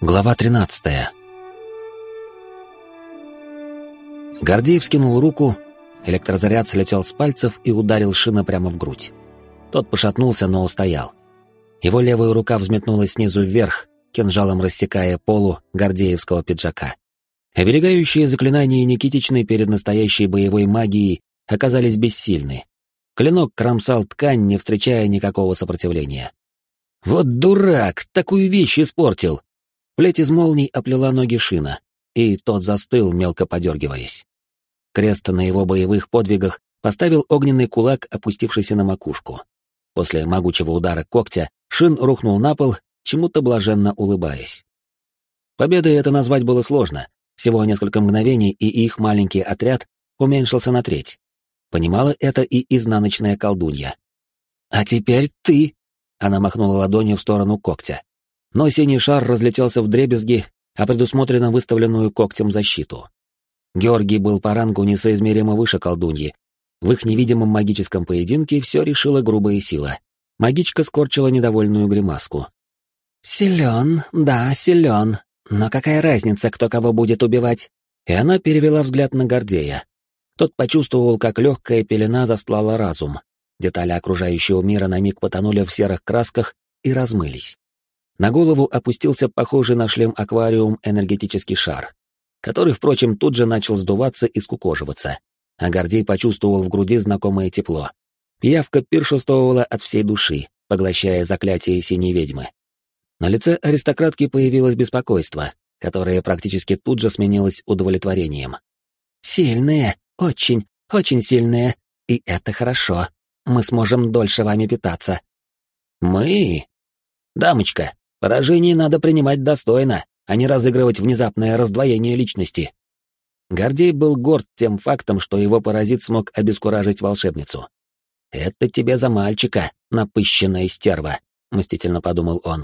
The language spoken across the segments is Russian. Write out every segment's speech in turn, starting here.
Глава 13. Гордей вскинул руку, электрозаряд слетел с пальцев и ударил Шина прямо в грудь. Тот пошатнулся, но устоял. Его левая рука взметнулась снизу вверх, кинжалом рассекая полу гордеевского пиджака. Оберегающие заклинания Никитичны перед настоящей боевой магией оказались бессильны. Клинок кромсал ткань, не встречая никакого сопротивления. «Вот дурак! Такую вещь испортил!» Плеть из молний оплела ноги Шина, и тот застыл, мелко подергиваясь. Крест на его боевых подвигах поставил огненный кулак, опустившийся на макушку. После могучего удара когтя Шин рухнул на пол, чему-то блаженно улыбаясь. Победой это назвать было сложно. Всего несколько мгновений, и их маленький отряд уменьшился на треть. Понимала это и изнаночная колдунья. «А теперь ты!» — она махнула ладонью в сторону когтя. Но синий шар разлетелся вдребезги, а предусмотренно выставленную когтем защиту. Георгий был по рангу несоизмеримо выше колдуньи. В их невидимом магическом поединке все решила грубая сила. Магичка скорчила недовольную гримаску. «Силен, да, силен. Но какая разница, кто кого будет убивать?» И она перевела взгляд на Гордея. Тот почувствовал, как легкая пелена застлала разум. Детали окружающего мира на миг потонули в серых красках и размылись. На голову опустился похожий на шлем-аквариум энергетический шар, который, впрочем, тут же начал сдуваться и скукоживаться, а Гордей почувствовал в груди знакомое тепло. Пиявка пиршествовала от всей души, поглощая заклятие синей ведьмы. На лице аристократки появилось беспокойство, которое практически тут же сменилось удовлетворением. «Сильные, очень, очень сильные, и это хорошо. Мы сможем дольше вами питаться». «Мы? Дамочка, поражение надо принимать достойно, а не разыгрывать внезапное раздвоение личности». Гордей был горд тем фактом, что его паразит смог обескуражить волшебницу. «Это тебе за мальчика, напыщенная стерва», — мстительно подумал он.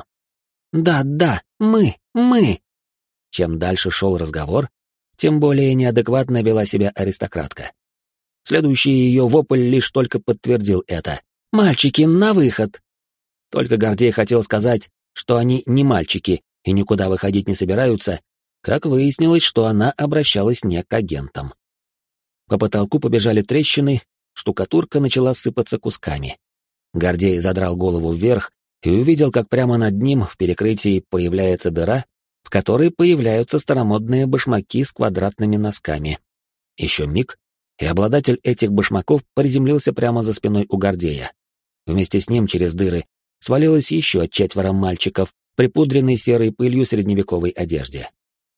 «Да, мы». Чем дальше шел разговор, тем более неадекватно вела себя аристократка. Следующий ее вопль лишь только подтвердил это. «Мальчики, на выход!» Только Гордей хотел сказать, что они не мальчики и никуда выходить не собираются, как выяснилось, что она обращалась не к агентам. По потолку побежали трещины, штукатурка начала сыпаться кусками. Гордей задрал голову вверх и увидел, как прямо над ним в перекрытии появляется дыра, в которой появляются старомодные башмаки с квадратными носками. Еще миг, и обладатель этих башмаков приземлился прямо за спиной у Гордея. Вместе с ним через дыры свалилось еще 4 мальчиков, припудренной серой пылью средневековой одежде.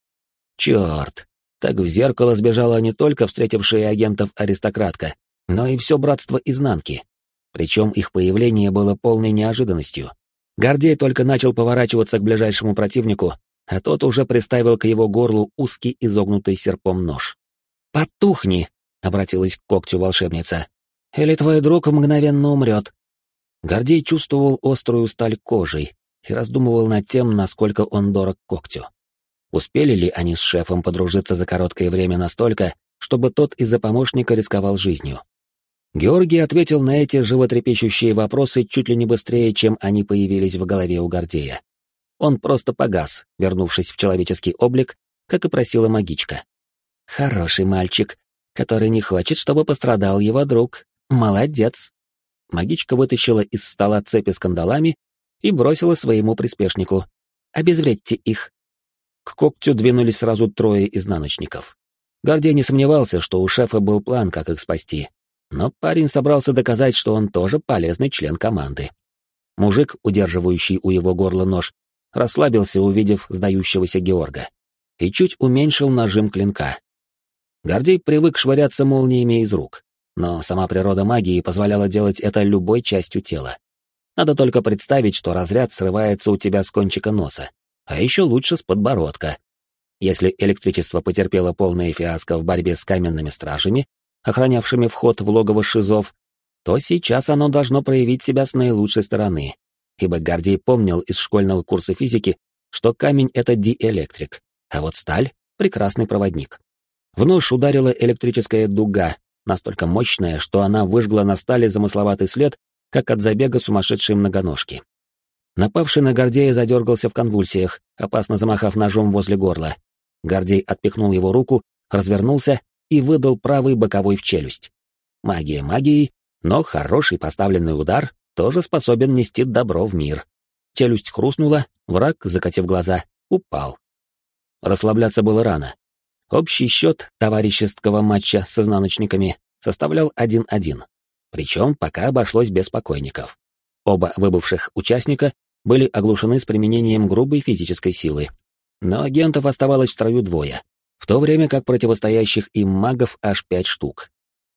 Черт! Так в зеркало сбежала не только встретившая агентов аристократка, но и все братство изнанки. Причем их появление было полной неожиданностью. Гордей только начал поворачиваться к ближайшему противнику, а тот уже приставил к его горлу узкий изогнутый серпом нож. «Потухни!» — обратилась к когтю волшебница. «Или твой друг мгновенно умрет». Гордей чувствовал острую сталь кожей и раздумывал над тем, насколько он дорог когтю. Успели ли они с шефом подружиться за короткое время настолько, чтобы тот из-за помощника рисковал жизнью? Георгий ответил на эти животрепещущие вопросы чуть ли не быстрее, чем они появились в голове у Гордея. Он просто погас, вернувшись в человеческий облик, как и просила магичка. «Хороший мальчик, который не хочет, чтобы пострадал его друг. Молодец!» Магичка вытащила из стола цепи с кандалами и бросила своему приспешнику. «Обезвредьте их!» К когтю двинулись сразу 3 изнаночников. Гордей не сомневался, что у шефа был план, как их спасти. Но парень собрался доказать, что он тоже полезный член команды. Мужик, удерживающий у его горла нож, расслабился, увидев сдающегося Георга, и чуть уменьшил нажим клинка. Гордей привык швыряться молниями из рук, но сама природа магии позволяла делать это любой частью тела. Надо только представить, что разряд срывается у тебя с кончика носа, а еще лучше с подбородка. Если электричество потерпело полное фиаско в борьбе с каменными стражами, охранявшими вход в логово шизов, то сейчас оно должно проявить себя с наилучшей стороны, ибо Гордей помнил из школьного курса физики, что камень — это диэлектрик, а вот сталь — прекрасный проводник. В нож ударила электрическая дуга, настолько мощная, что она выжгла на стали замысловатый след, как от забега сумасшедшей многоножки. Напавший на Гордея задергался в конвульсиях, опасно замахав ножом возле горла. Гордей отпихнул его руку, развернулся и выдал правый боковой в челюсть. Магия магией, но хороший поставленный удар тоже способен нести добро в мир. Челюсть хрустнула, враг, закатив глаза, упал. Расслабляться было рано. Общий счет товарищеского матча с изнаночниками составлял 1-1. Причем пока обошлось без покойников. Оба выбывших участника были оглушены с применением грубой физической силы. Но агентов оставалось в строю двое, в то время как противостоящих им магов аж 5 штук.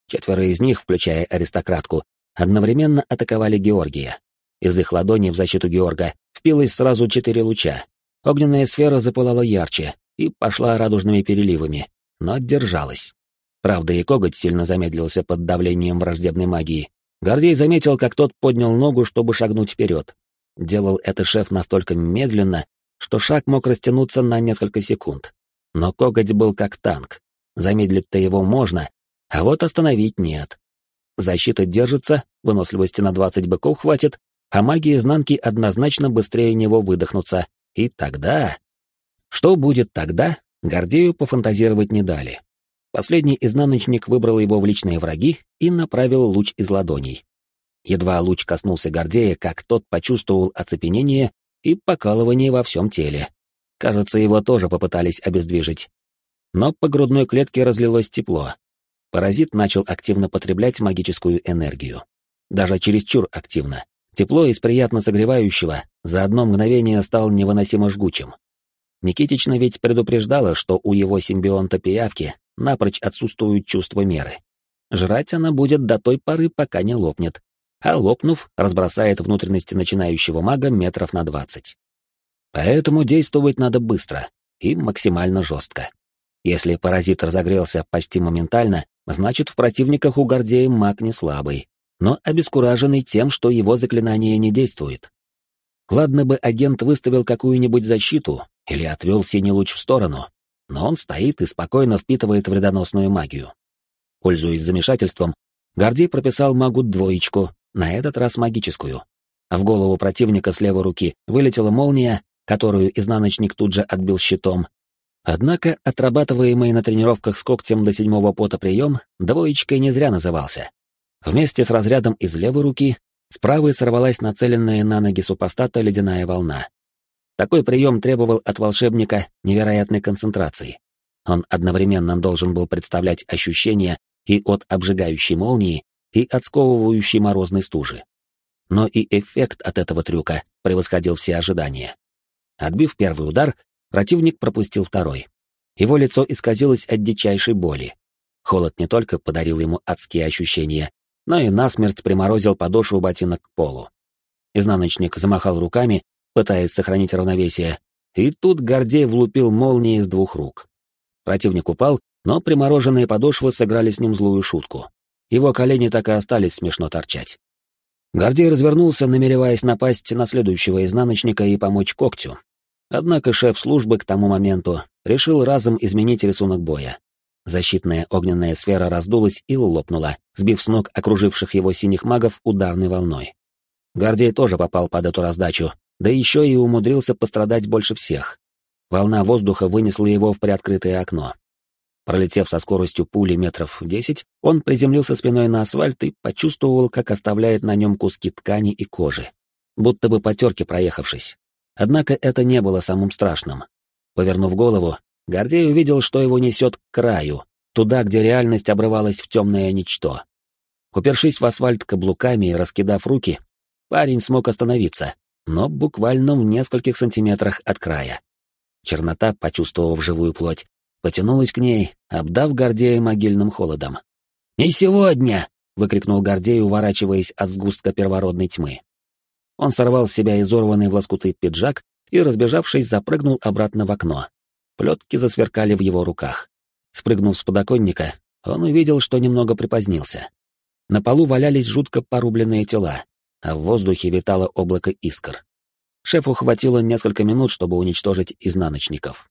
4 из них, включая аристократку, одновременно атаковали Георгия. Из их ладони в защиту Георга впилось сразу 4 луча. Огненная сфера запылала ярче и пошла радужными переливами, но держалась. Правда, и коготь сильно замедлился под давлением враждебной магии. Гордей заметил, как тот поднял ногу, чтобы шагнуть вперед. Делал это шеф настолько медленно, что шаг мог растянуться на несколько секунд. Но коготь был как танк. Замедлить-то его можно, а вот остановить нет. Защита держится, выносливости на 20 быков хватит, а маги изнанки однозначно быстрее него выдохнутся. И тогда... Что будет тогда, Гордею пофантазировать не дали. Последний изнаночник выбрал его в личные враги и направил луч из ладоней. Едва луч коснулся Гордея, как тот почувствовал оцепенение и покалывание во всем теле. Кажется, его тоже попытались обездвижить. Но по грудной клетке разлилось тепло. Паразит начал активно потреблять магическую энергию. Даже чересчур активно. Тепло из приятно согревающего за одно мгновение стало невыносимо жгучим. Никитична ведь предупреждала, что у его симбионта пиявки напрочь отсутствуют чувства меры. Жрать она будет до той поры, пока не лопнет, а лопнув, разбросает внутренности начинающего мага метров на 20. Поэтому действовать надо быстро и максимально жестко. Если паразит разогрелся почти моментально, значит, в противниках у Гордея маг не слабый, но обескураженный тем, что его заклинание не действует. Ладно бы агент выставил какую-нибудь защиту или отвел синий луч в сторону, но он стоит и спокойно впитывает вредоносную магию. Пользуясь замешательством, Гордей прописал магу двоечку, на этот раз магическую. А в голову противника с левой руки вылетела молния, которую изнаночник тут же отбил щитом. Однако отрабатываемый на тренировках с когтем до 7-го пота прием двоечкой не зря назывался. Вместе с разрядом из левой руки с правой сорвалась нацеленная на ноги супостата ледяная волна. Такой прием требовал от волшебника невероятной концентрации. Он одновременно должен был представлять ощущения и от обжигающей молнии, и от сковывающей морозной стужи. Но и эффект от этого трюка превосходил все ожидания. Отбив первый удар, противник пропустил второй. Его лицо исказилось от дичайшей боли. Холод не только подарил ему адские ощущения, но и насмерть приморозил подошву ботинок к полу. Изнаночник замахал руками, пытаясь сохранить равновесие, и тут Гордей влупил молнией с 2 рук. Противник упал, но примороженные подошвы сыграли с ним злую шутку. Его колени так и остались смешно торчать. Гордей развернулся, намереваясь напасть на следующего изнаночника и помочь когтю. Однако шеф службы к тому моменту решил разом изменить рисунок боя. Защитная огненная сфера раздулась и лопнула, сбив с ног окруживших его синих магов ударной волной. Гордей тоже попал под эту раздачу, да еще и умудрился пострадать больше всех. Волна воздуха вынесла его в приоткрытое окно. Пролетев со скоростью пули метров 10, он приземлился спиной на асфальт и почувствовал, как оставляет на нем куски ткани и кожи, будто бы по терке проехавшись. Однако это не было самым страшным. Повернув голову, Гордей увидел, что его несет к краю, туда, где реальность обрывалась в темное ничто. Упершись в асфальт каблуками и раскидав руки, парень смог остановиться, но буквально в нескольких сантиметрах от края. Чернота, почувствовав живую плоть, потянулась к ней, обдав Гордея могильным холодом. «Не сегодня!» — выкрикнул Гордей, уворачиваясь от сгустка первородной тьмы. Он сорвал с себя изорванный в лоскуты пиджак и, разбежавшись, запрыгнул обратно в окно. Плетки засверкали в его руках. Спрыгнув с подоконника, он увидел, что немного припозднился. На полу валялись жутко порубленные тела, а в воздухе витало облако искр. Шефу хватило несколько минут, чтобы уничтожить изнаночников.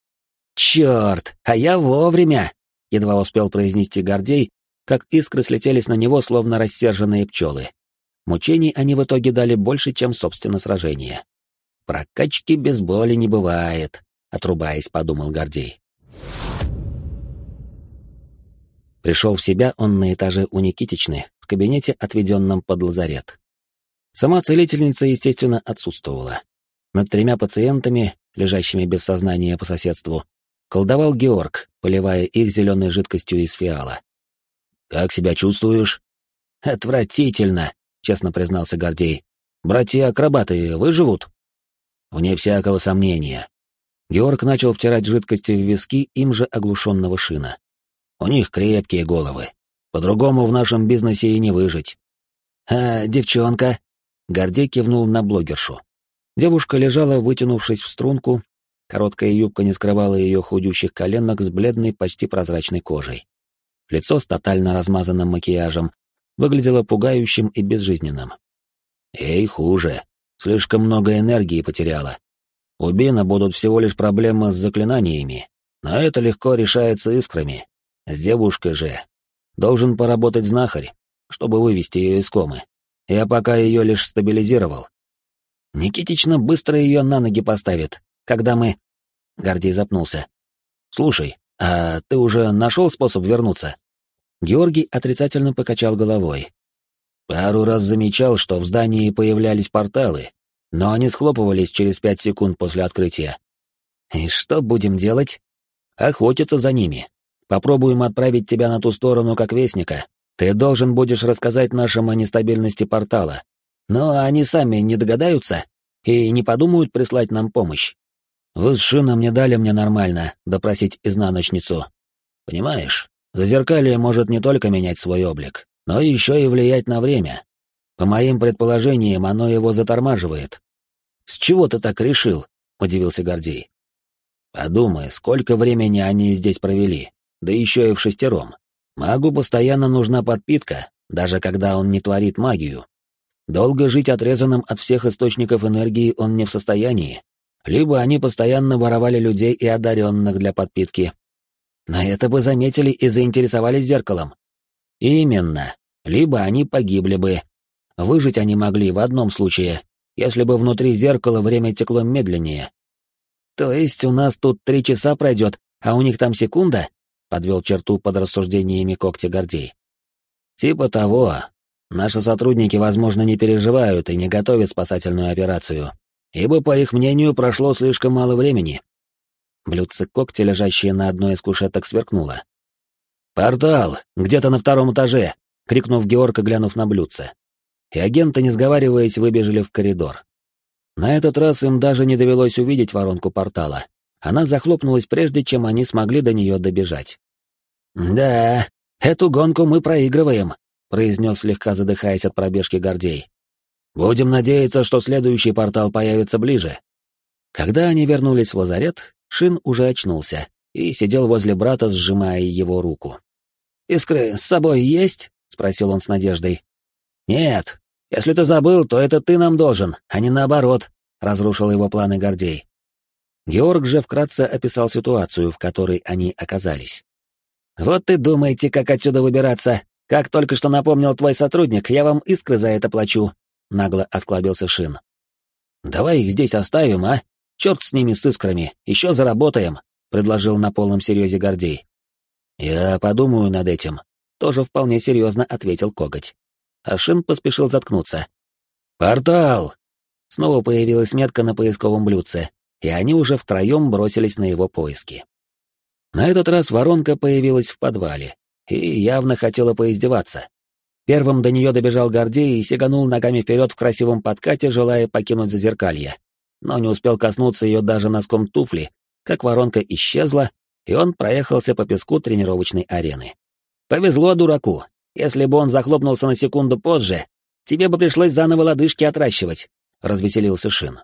«Черт, а я вовремя!» — едва успел произнести Гордей, как искры слетелись на него, словно рассерженные пчелы. Мучений они в итоге дали больше, чем, собственно, сражение. «Прокачки без боли не бывает», — отрубаясь, подумал Гордей. Пришел в себя он на этаже у Никитичны, в кабинете, отведенном под лазарет. Сама целительница, естественно, отсутствовала. Над 3 пациентами, лежащими без сознания по соседству, колдовал Георг, поливая их зеленой жидкостью из фиала. «Как себя чувствуешь?» «Отвратительно», — честно признался Гордей. «Братья-акробаты выживут?» «Вне всякого сомнения». Георг начал втирать жидкости в виски им же оглушенного Шина. «У них крепкие головы. По-другому в нашем бизнесе и не выжить». «А девчонка?» Гордей кивнул на блогершу. Девушка лежала, вытянувшись в струнку, короткая юбка не скрывала ее худющих коленок с бледной, почти прозрачной кожей. Лицо с тотально размазанным макияжем выглядело пугающим и безжизненным. «Ей хуже. Слишком много энергии потеряла. У Бина будут всего лишь проблемы с заклинаниями, но это легко решается искрами. С девушкой же должен поработать знахарь, чтобы вывести ее из комы. Я пока ее лишь стабилизировал. Никитична быстро ее на ноги поставит, когда мы...» Гордей запнулся. «Слушай, а ты уже нашел способ вернуться?» Георгий отрицательно покачал головой. «Пару раз замечал, что в здании появлялись порталы, но они схлопывались через 5 секунд после открытия. И что будем делать? Охотиться за ними. Попробуем отправить тебя на ту сторону как вестника. Ты должен будешь рассказать нашим о нестабильности портала. Но они сами не догадаются и не подумают прислать нам помощь. Вы с Шином не дали мне нормально допросить изнаночницу. Понимаешь, зазеркалье может не только менять свой облик, но еще и влиять на время. По моим предположениям, оно его затормаживает. С чего ты так решил? Удивился Гордей. Подумай, сколько времени они здесь провели, да еще и в шестером. Магу постоянно нужна подпитка, даже когда он не творит магию. Долго жить отрезанным от всех источников энергии он не в состоянии. Либо они постоянно воровали людей и одаренных для подпитки. На это бы заметили и заинтересовались зеркалом. Именно. Либо они погибли бы. Выжить они могли в одном случае, если бы внутри зеркала время текло медленнее. То есть у нас тут 3 часа пройдет, а у них там секунда? Подвел черту под рассуждениями когтя Гордей. Типа того. Наши сотрудники, возможно, не переживают и не готовят спасательную операцию, ибо, по их мнению, прошло слишком мало времени. Блюдце когтя, лежащее на одной из кушеток, сверкнуло. «Портал! Где-то на 2-м этаже!» — крикнув Георг и глянув на блюдце. И агенты, не сговариваясь, выбежали в коридор. На этот раз им даже не довелось увидеть воронку портала. Она захлопнулась прежде, чем они смогли до нее добежать. «Да, эту гонку мы проигрываем», — произнес, слегка задыхаясь от пробежки Гордей. «Будем надеяться, что следующий портал появится ближе». Когда они вернулись в лазарет, Шин уже очнулся и сидел возле брата, сжимая его руку. «Искры с собой есть?» — спросил он с надеждой. «Нет. Если ты забыл, то это ты нам должен, а не наоборот», — разрушил его планы Гордей. Георг же вкратце описал ситуацию, в которой они оказались. «Вот и думаете, как отсюда выбираться. Как только что напомнил твой сотрудник, я вам искры за это плачу», — нагло осклабился Шин. «Давай их здесь оставим, а? Черт с ними, с искрами, еще заработаем», — предложил на полном серьезе Гордей. «Я подумаю над этим», — тоже вполне серьезно ответил Коготь. А Шин поспешил заткнуться. «Портал!» Снова появилась метка на поисковом блюдце, и они уже втроем бросились на его поиски. На этот раз воронка появилась в подвале и явно хотела поиздеваться. Первым до нее добежал Гордей и сиганул ногами вперед в красивом подкате, желая покинуть зазеркалье. Но не успел коснуться ее даже носком туфли, как воронка исчезла, и он проехался по песку тренировочной арены. «Повезло дураку. Если бы он захлопнулся на секунду позже, тебе бы пришлось заново лодыжки отращивать», — развеселился Шин.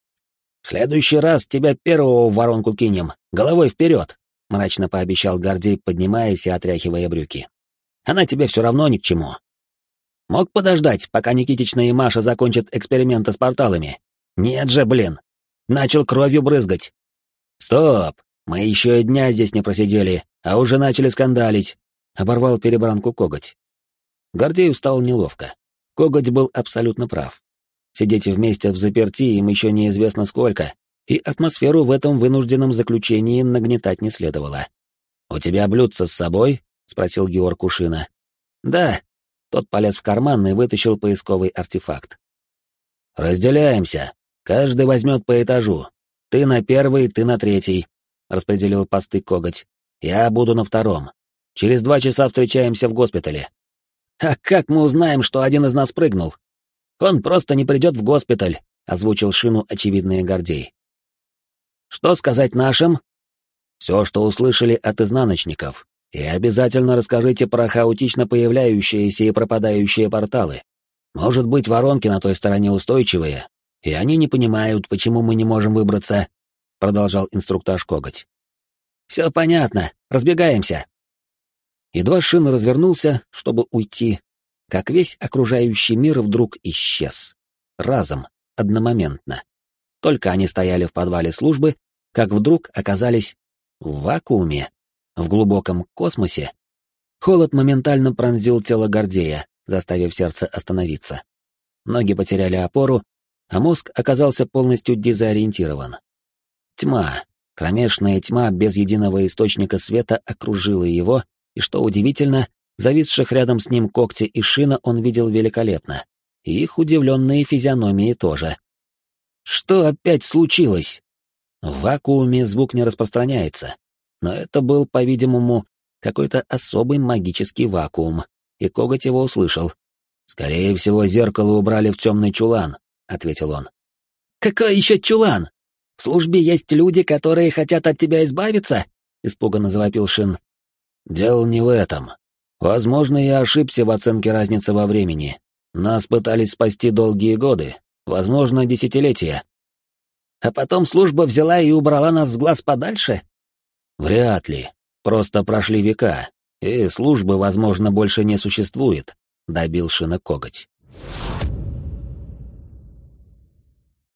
«В следующий раз тебя первого в воронку кинем, головой вперед», — мрачно пообещал Гордей, поднимаясь и отряхивая брюки. «Она тебе все равно ни к чему. Мог подождать, пока Никитична и Маша закончат эксперименты с порталами? Нет же, блин! Начал кровью брызгать. Стоп! Мы еще и дня здесь не просидели, а уже начали скандалить», — оборвал перебранку Коготь. Гордею стало неловко. Коготь был абсолютно прав. Сидеть вместе взаперти им еще неизвестно сколько, и атмосферу в этом вынужденном заключении нагнетать не следовало. «У тебя блюдце с собой?» — спросил Георг у Шина. «Да». Тот полез в карман и вытащил поисковый артефакт. «Разделяемся. Каждый возьмет по этажу. Ты на первый, ты на третий», — распределил посты Коготь. «Я буду на втором. Через 2 часа встречаемся в госпитале». «А как мы узнаем, что один из нас прыгнул?» «Он просто не придет в госпиталь», — озвучил Шину очевидный Гордей. «Что сказать нашим?» «Все, что услышали от изнаночников. И обязательно расскажите про хаотично появляющиеся и пропадающие порталы. Может быть, воронки на той стороне устойчивые, и они не понимают, почему мы не можем выбраться», — продолжал инструктаж Коготь. «Все понятно, разбегаемся». Едва Шин развернулся, чтобы уйти, как весь окружающий мир вдруг исчез. Разом, одномоментно. Только они стояли в подвале службы, как вдруг оказались в вакууме, в глубоком космосе. Холод моментально пронзил тело Гордея, заставив сердце остановиться. Ноги потеряли опору, а мозг оказался полностью дезориентирован. Тьма, кромешная тьма без единого источника света окружила его, и, что удивительно, зависших рядом с ним Когти и Шина он видел великолепно, и их удивленные физиономии тоже. Что опять случилось? В вакууме звук не распространяется, но это был, по-видимому, какой-то особый магический вакуум, и Коготь его услышал. «Скорее всего, зеркало убрали в темный чулан», — ответил он. «Какой еще чулан? В службе есть люди, которые хотят от тебя избавиться?» — испуганно завопил Шин. «Дело не в этом. Возможно, я ошибся в оценке разницы во времени. Нас пытались спасти долгие годы, возможно, десятилетия. А потом служба взяла и убрала нас с глаз подальше?» «Вряд ли. Просто прошли века, и службы, возможно, больше не существует», — добил Шина Коготь.